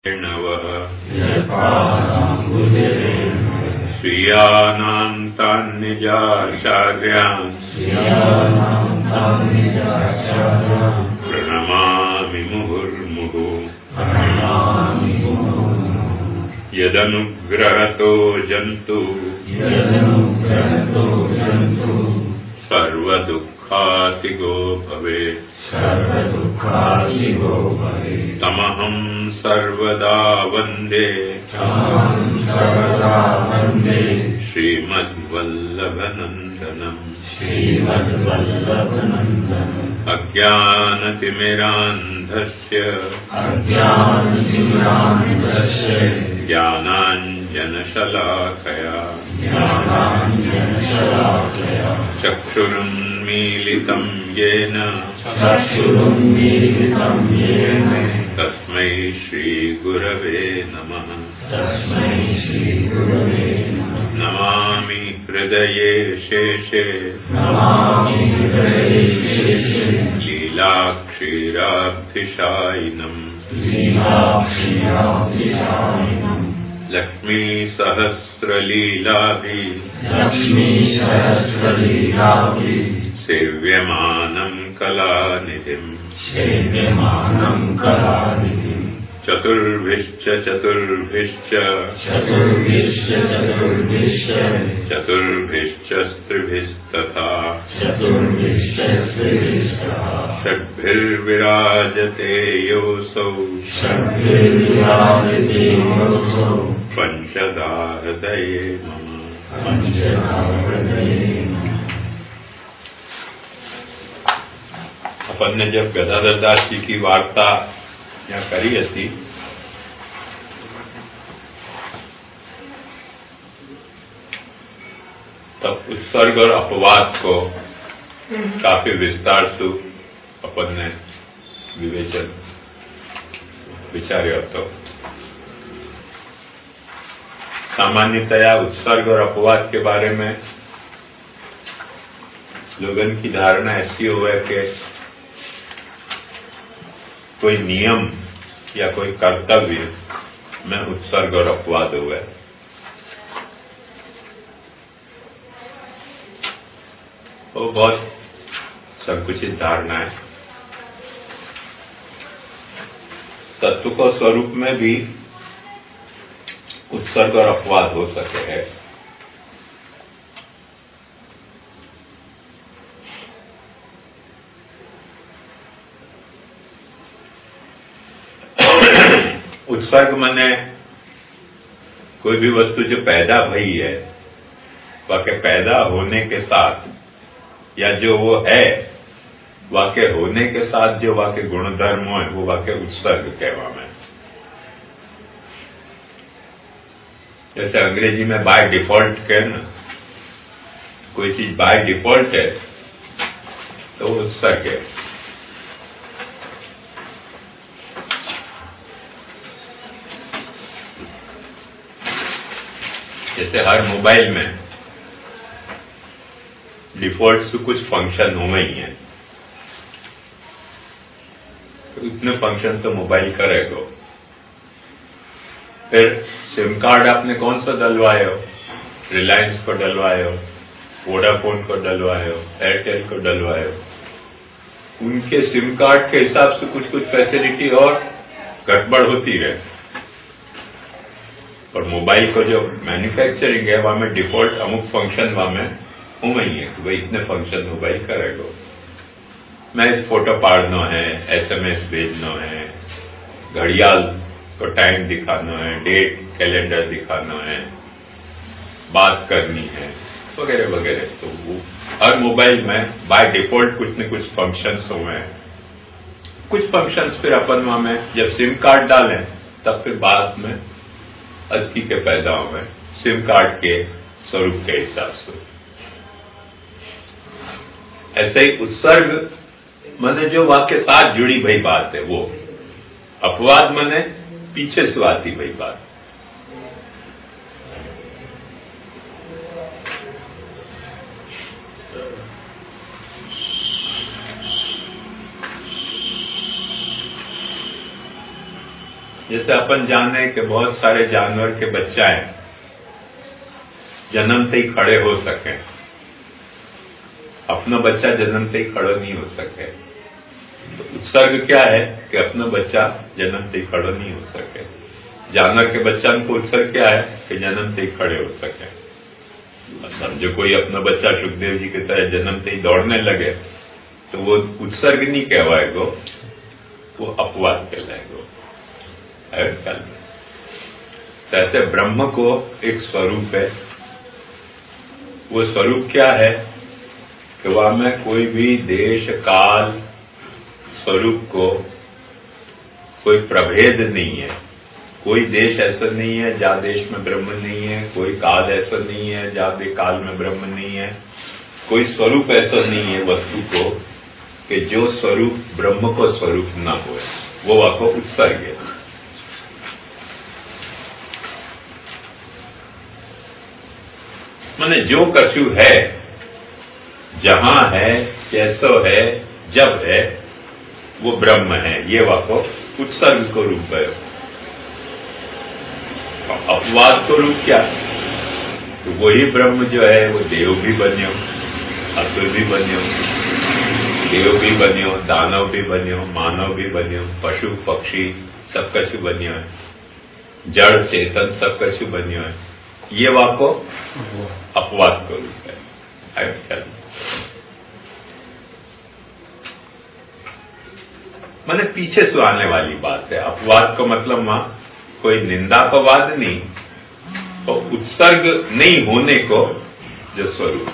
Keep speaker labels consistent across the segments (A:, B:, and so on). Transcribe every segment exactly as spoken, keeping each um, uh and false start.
A: श्रियानां तान्निजाचार्यान् प्रणमामि मुहुर्मुहुः। यदनुग्रहतो जन्तु सर्वदुःखातिगो भवेत्। तमहं सर्वदा वन्दे श्रीमद्वल्लभनन्दनम्। अज्ञानतिमिरान्धस्य ज्ञानाञ्जनशलाकया चक्षुरुन्मीलितं येन तस्मै श्रीगुरवे नमः। नमामि हृदये शेषे लीलाक्षीराब्धिशायिनम्। लक्ष्मी सहस्रलीलाभि सेव्यमानं कलानिधिम्। चतुर्भिश्च चतुर्भिश्च चतुर्भिश्च स्त्रिभिस्तथा षड्भिर्विराजते योऽसौ पंचधा हृदये मम। अपन ने जब गदाधर दास जी की वार्ता यहाँ करी थी तब उत्सर्ग और अपवाद को काफी विस्तार से अपन ने विवेचन विचार्यो तो सामान्यतया उत्सर्ग और अपवाद के बारे में लोगों की धारणा ऐसी हुआ है कि कोई नियम या कोई कर्तव्य में उत्सर्ग और अपवाद हुआ है। वो बहुत संकुचित धारणा है। तत्व को स्वरूप में भी उत्सर्ग और अपवाद हो सके है। उत्सर्ग माने कोई भी वस्तु जो पैदा भई है वाके पैदा होने के साथ या जो वो है वाके होने के साथ जो वाके गुणधर्म है वो वाके उत्सर्ग कहवा में। जैसे अंग्रेजी में बाय डिफॉल्ट कहे ना, कोई चीज बाय डिफॉल्ट है तो वो उत्सर्ग है। जैसे हर मोबाइल में डिफॉल्ट से कुछ फंक्शन हुए ही हैं, तो इतने फंक्शन तो मोबाइल करेगा। फिर सिम कार्ड आपने कौन सा डलवाए हो? रिलायंस को डलवाए हो, वोडाफोन को डलवाए हो, एयरटेल को डलवाए हो। उनके सिम कार्ड के हिसाब से कुछ कुछ फैसिलिटी और गड़बड़ होती रहे। और मोबाइल को जो मैन्युफैक्चरिंग है वहां में डिफॉल्ट अमुक फंक्शन वहां में हुए ही है कि भाई इतने फंक्शन मोबाइल करेगा। मैं फोटो पाड़ना है, एसएमएस भेजना है, घड़ियाल को टाइम दिखाना है, डेट कैलेंडर दिखाना है, बात करनी है वगैरह वगैरह। तो वो हर मोबाइल में बाय डिफॉल्ट कुछ न कुछ फंक्शंस हुए हैं। कुछ फंक्शंस फिर अपन वहां में जब सिम कार्ड डालें तब फिर बाद में अति के पैदा हुए सिम कार्ड के स्वरूप के हिसाब से। ऐसे ही उत्सर्ग माने जो वाक्य साथ जुड़ी भई बात है वो। अपवाद माने पीछे से आती भई बात। जैसे अपन जाने कि बहुत सारे जानवर के बच्चाएं जन्मते ही खड़े हो सके, अपना बच्चा जन्मते ही खड़ा नहीं हो सके। तो उत्सर्ग क्या है कि अपना बच्चा जन्मते ही खड़ा नहीं हो सके। जानवर के बच्चा को उत्सर्ग क्या है कि जन्मते ही खड़े हो सके। समझो कोई अपना बच्चा सुखदेव जी की तरह जन्मते ही दौड़ने लगे तो वो उत्सर्ग नहीं कहवाएगो, वो अपवाद कहलाएगो। तो ऐसे ब्रह्म को एक स्वरूप है। वो स्वरूप क्या है कि वह में कोई भी देश काल स्वरूप को कोई प्रभेद नहीं है। कोई देश ऐसा नहीं है जहाँ देश में ब्रह्म नहीं है, कोई काल ऐसा नहीं है जहाँ काल में ब्रह्म नहीं है, कोई स्वरूप ऐसा नहीं है वस्तु को कि जो स्वरूप ब्रह्म को स्वरूप न हो, वो आपको उत्सर्ग है। माने जो कछु है, जहां है, कैसो है, जब है, वो ब्रह्म है। ये वाको उत्सर्ग को रूप है। अपवाद को रूप क्या? तो वही ब्रह्म जो है वो देव भी बन्यो, असुर भी बन्यो, देव भी बन्यो, दानव भी बन्यो, मानव भी बन्यो, पशु पक्षी सब कछु बन्यो है, जड़ चेतन सब कछु बन्यो है। ये वाको अपवाद को रूप है। मैंने पीछे से आने वाली बात है। अपवाद का मतलब वहां कोई निंदा का वाद नहीं, तो उत्सर्ग नहीं होने को जो स्वरूप।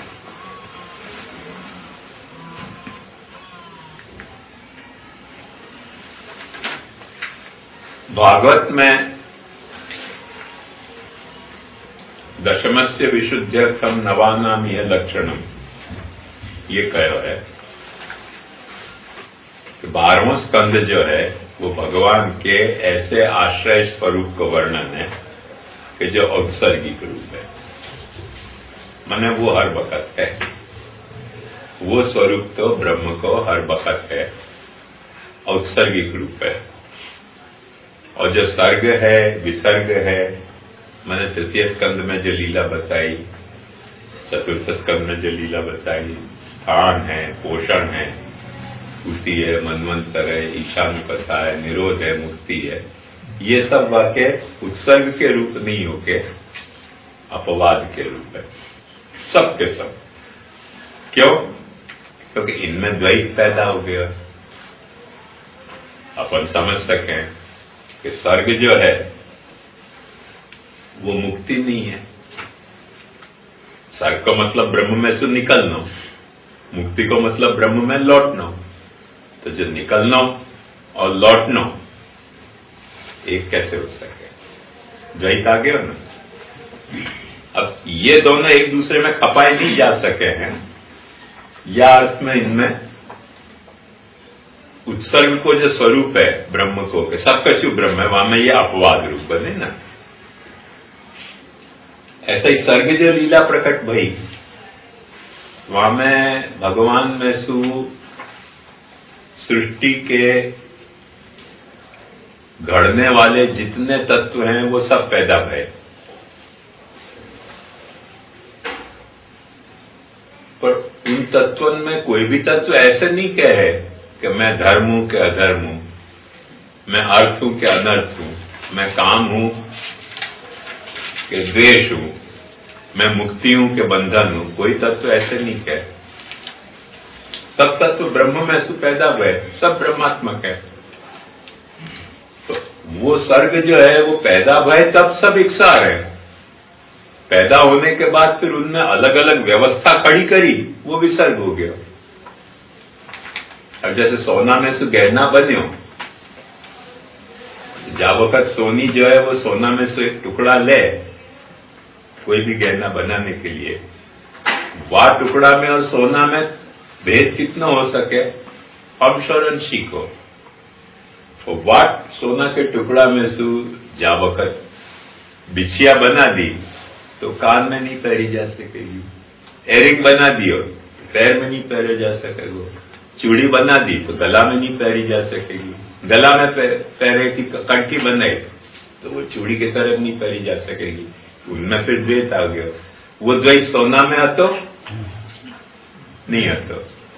A: भागवत में दशमस्य विशुद्ध्यर्थम नवानाम यह लक्षणम ये कहो है कि बारहवां स्कंद जो है वो भगवान के ऐसे आश्रय स्वरूप का वर्णन है कि जो औत्सर्गिक रूप है। माने वो हर वक्त है, वो स्वरूप तो ब्रह्म को हर वक्त है, औत्सर्गिक रूप है। और जो सर्ग है, विसर्ग है, मैंने तृतीय स्कंद में जो लीला बताई, चतुर्थ स्कंद में जो लीला बताई, स्थान है, पोषण है, उसी है, मनवंतर है, ईशान कथा है, निरोध है, मुक्ति है, ये सब वाक्य उत्सर्ग के रूप नहीं होके अपवाद के रूप है। सब के सब। क्यों? क्योंकि इनमें द्वैत पैदा हो गया। अपन समझ सकें कि सर्ग जो है वो मुक्ति नहीं है। सर्ग का मतलब ब्रह्म में से निकलना, मुक्ति को मतलब ब्रह्म में लौटना। तो जो निकलना और लौटना एक कैसे हो सके? द्वैत आ गया ना। अब ये दोनों एक दूसरे में खपाए नहीं जा सके हैं, या अर्थ में इनमें उत्सर्ग को जो स्वरूप है ब्रह्म को, कि सब कछु ब्रह्म है, वहां में ये अपवाद रूप बने ना। ऐसा ही सर्ग जो लीला प्रकट भई, वहां में भगवान में सु सृष्टि के घड़ने वाले जितने तत्व हैं वो सब पैदा भये। पर इन तत्वों में कोई भी तत्व ऐसे नहीं कहे कि मैं धर्म हूं कि अधर्म हूं, मैं अर्थ हूं कि अनर्थ हूं, मैं काम हूं कि द्वेष हूं, मैं मुक्ति हूं कि बंधन हूं। कोई तत्व ऐसे नहीं कहे। सब तत्व ब्रह्म में से पैदा हुए, सब ब्रह्मात्मक है। तो वो सर्ग जो है वो पैदा भय तब सब इकसार है। पैदा होने के बाद फिर उनने अलग अलग व्यवस्था खड़ी करी, वो विसर्ग हो गया। अब जैसे सोना में से गहना बन्यो, जा वक्त सोनी जो है वो सोना में से एक टुकड़ा ले कोई भी गहना बनाने के लिए, वह टुकड़ा में और सोना में भेद कितना हो सके, अंश और अंशी को। तो वाट सोना के टुकड़ा में से जा वक्त बिछिया बना दी तो कान में नहीं पहरी जा सकेगी, एरिंग बना दियो पैर में नहीं पहरे जा सकेगा, चूड़ी बना दी तो गला में नहीं पहरी जा सकेगी, गला में पैरे की कंठी बनाई तो वो चूड़ी की तरह नहीं पहरी जा सकेगी, उनमें फिर द्वैत आ गया। वो द्वैत सोना में હતો नहीं હતો।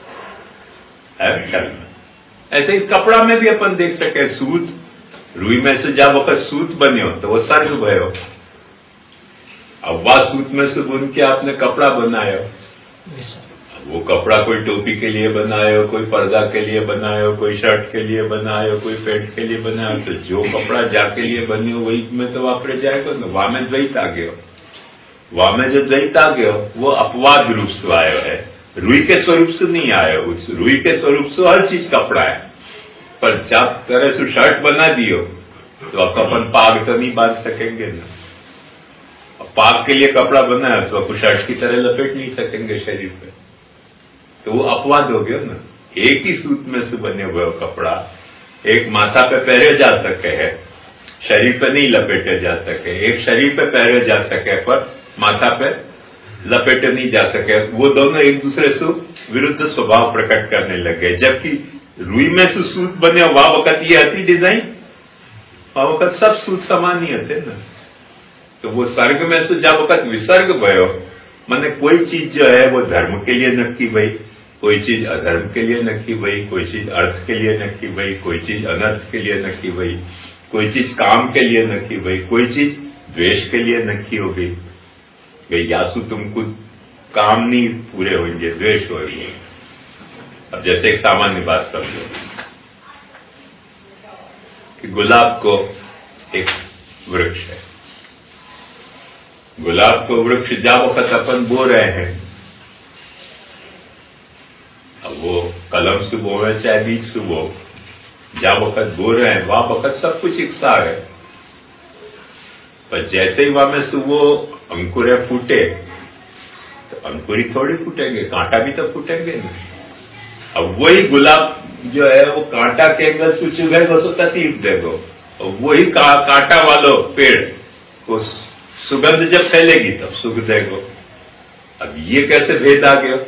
A: ऐसे ही कपड़ा में भी अपन देख सके, सूत रुई में से जब वक्त सूत बन्यो तो वो सर्ग भयो। अब वह सूत में से बुन के आपने कपड़ा बनाया, वो कपड़ा कोई टोपी के लिए बनायो, कोई पर्दा के लिए बनायो, कोई शर्ट के लिए बनायो, कोई पैंट के लिए बनायो, तो जो कपड़ा जाके लिए बनियो वही में तो वापरे जाएगा ना। वहां में द्वैत आ गयो, वहां में जो द्वैत आ गयो वो अपवाद रूप से आयो है, रुई के स्वरूप से नहीं आयो। उस रुई के स्वरूप से हर चीज कपड़ा है, पर जब तरह से शर्ट बना दियो तो अब अपन पाग तो नहीं बांध सकेंगे ना। पाग के लिए कपड़ा बनाया तो आपको शर्ट की तरह लपेट नहीं सकेंगे शरीर पे, तो वो अपवाद हो गया ना। एक ही सूत में से बने हुए कपड़ा एक माथा पे पहरे जा सके है, शरीर पे नहीं लपेटे जा सके। एक शरीर पे पहरे जा सके पर माथा पे लपेटे नहीं जा सके। वो दोनों एक दूसरे से विरुद्ध स्वभाव प्रकट करने लगे। जबकि रुई में से सूत बने वह वक्त ये हती डिजाइन, वह वक्त सब सूत समान ही हते ना। तो वो सर्ग में से जब वक्त विसर्ग भयो, माने कोई चीज जो है वो धर्म के लिए नक्की भई, कोई चीज अधर्म के लिए नक्की भई, कोई चीज अर्थ के लिए नक्की भई, कोई चीज अनर्थ के लिए नक्की भई, कोई चीज काम के लिए नक्की भई, कोई चीज द्वेष के लिए नक्की हो गई। भाई यासु तुमको काम नहीं पूरे होंगे, द्वेष होंगे। अब जैसे एक सामान्य बात समझो कि गुलाब को एक वृक्ष है, गुलाब को वृक्ष जा वक्त अपन बो रहे हैं, अब वो कलम से बो है चाहे बीज से बो, जा वक्त बो रहे हैं वहां वक्त सब कुछ एक सार है। पर जैसे ही वहां में से वो अंकुर फूटे तो अंकुरी थोड़ी फूटेंगे, कांटा भी तो फूटेंगे ना। अब वही गुलाब जो है वो कांटा के एंगल से चुभेगा तो तकलीफ देगा, और वही का, कांटा वालों पेड़ को सुगंध जब फैलेगी तब सुख देगा। अब ये कैसे भेद आ गया?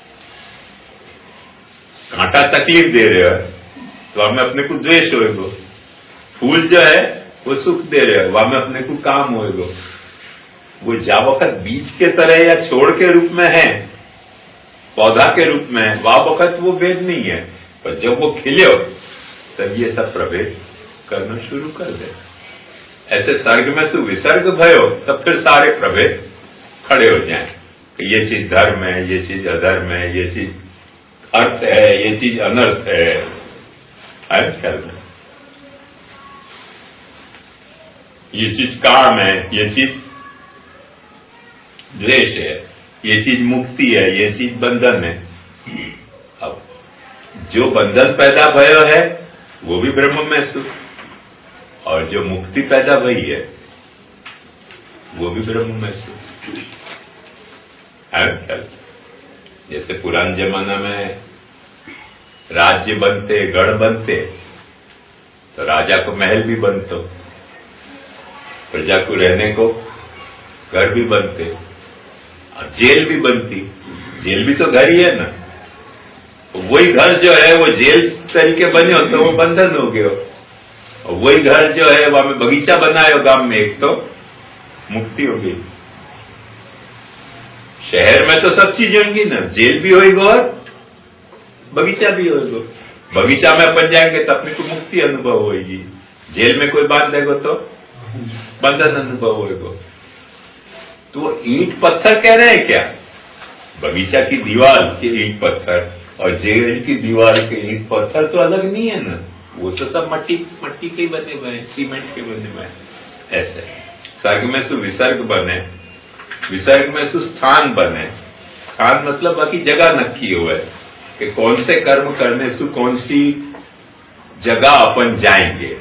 A: कांटा तकलीफ दे रहे हो तो हमें अपने को द्वेष होएगा, फूल जो है वो सुख दे रहे हो वहां में अपने को काम होएगा। वो जा वक्त बीज के तरह या छोड़ के रूप में है, पौधा के रूप में है, वह वक्त वो भेद नहीं है। पर जब वो खिले तब ये सब प्रभेद करना शुरू कर दे। ऐसे सर्ग में से विसर्ग भयो तब फिर सारे प्रभेद खड़े हो जाएं कि ये चीज धर्म है, ये चीज अधर्म है, ये चीज अर्थ है, ये चीज अनर्थ है। ख्याल में ये चीज काम है, ये चीज द्वेष है, ये चीज मुक्ति है, ये चीज बंधन है। अब जो बंधन पैदा भयो है वो भी ब्रह्म में सुख, और जो मुक्ति पैदा भई है वो भी ब्रह्म में सुख। जैसे पुराने जमाना में राज्य बनते, गढ़ बनते तो राजा को महल भी बनते, प्रजा को रहने को घर भी बनते, और जेल भी बनती। जेल भी तो घर ही है ना, तो वही घर जो है वो जेल तरीके बने हो तो वो बंधन हो गया, और वही घर जो है वहां में बगीचा बनाए गांव में एक तो मुक्ति हो गई। शहर में तो सब चीज होंगी ना, जेल भी होगी और बगीचा भी होगा। बगीचा में अपन जाएंगे तो अपने को मुक्ति अनुभव होगी, जेल में कोई बांध देगा तो बंधन अनुभव होगा। तो ईंट पत्थर कह रहे हैं क्या? बगीचा की दीवार के ईंट पत्थर और जेल की दीवार के ईंट पत्थर तो अलग नहीं है ना, वो तो सब मट्टी मट्टी के बने हुए हैं, सीमेंट के बने हुए हैं। ऐसे सर्ग में से विसर्ग बने, विसर्ग में से स्थान बने। स्थान मतलब बाकी जगह नक्की हुआ है कि कौन से कर्म करने से कौन सी जगह अपन जाएंगे।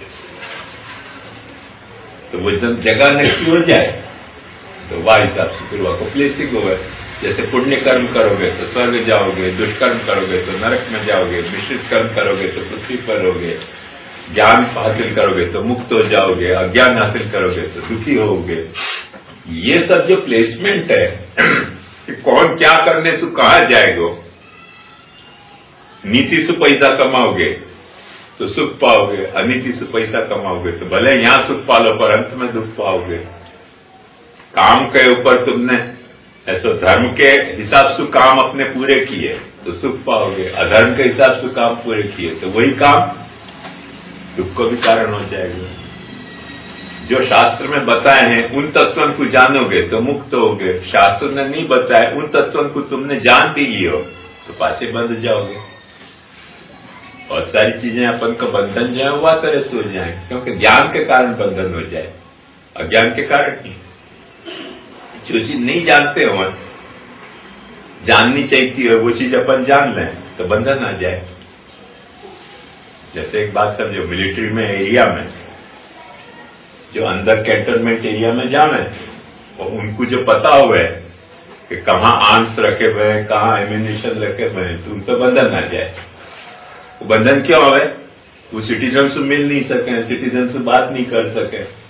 A: तो वो जब जगह नक्की हो जाए तो वाह हिसाब से फिर वह प्लेसिंग होगा। जैसे पुण्य कर्म करोगे तो स्वर्ग जाओगे, दुष्कर्म करोगे तो नरक में जाओगे, मिश्रित कर्म करोगे तो पृथ्वी पर रहोगे, ज्ञान हासिल करोगे तो मुक्त हो जाओगे, अज्ञान हासिल करोगे तो दुखी होगे। ये सब जो प्लेसमेंट है कि कौन क्या करने से कहा जाएगा, नीति से पैसा कमाओगे तो सुख पाओगे, अनिति से पैसा कमाओगे तो भले यहां सुख पालो पर अंत में दुख पाओगे। काम के ऊपर तुमने ऐसा धर्म के हिसाब से काम अपने पूरे किए तो सुख पाओगे, अधर्म के हिसाब से काम पूरे किए तो वही काम दुख को भी कारण हो जाएगा। जो शास्त्र में बताए हैं उन तत्वों को जानोगे तो मुक्त होगे, शास्त्र ने नहीं बताए उन तत्वों को तुमने जान भी लियो तो पाछे बंध जाओगे। बहुत सारी चीजें अपन को बंधन जो है हुआ तरह से हो जाए, क्योंकि ज्ञान के कारण बंधन हो जाए, अज्ञान के कारण नहीं। जो चीज नहीं जानते हो जाननी चाहिए वो चीज अपन जान लें तो बंधन आ जाए। जैसे एक बात समझो, मिलिट्री में एरिया में जो अंदर कैंटोनमेंट एरिया में जावे और उनको जो पता हुआ है कि कहाँ आर्म्स रखे हुए हैं, कहाँ एम्यूनिशन रखे हुए हैं, तो उनको बंधन आ जाए। वो बंधन क्यों है? वो सिटीजन से मिल नहीं सके, सिटीजन से बात नहीं कर सके,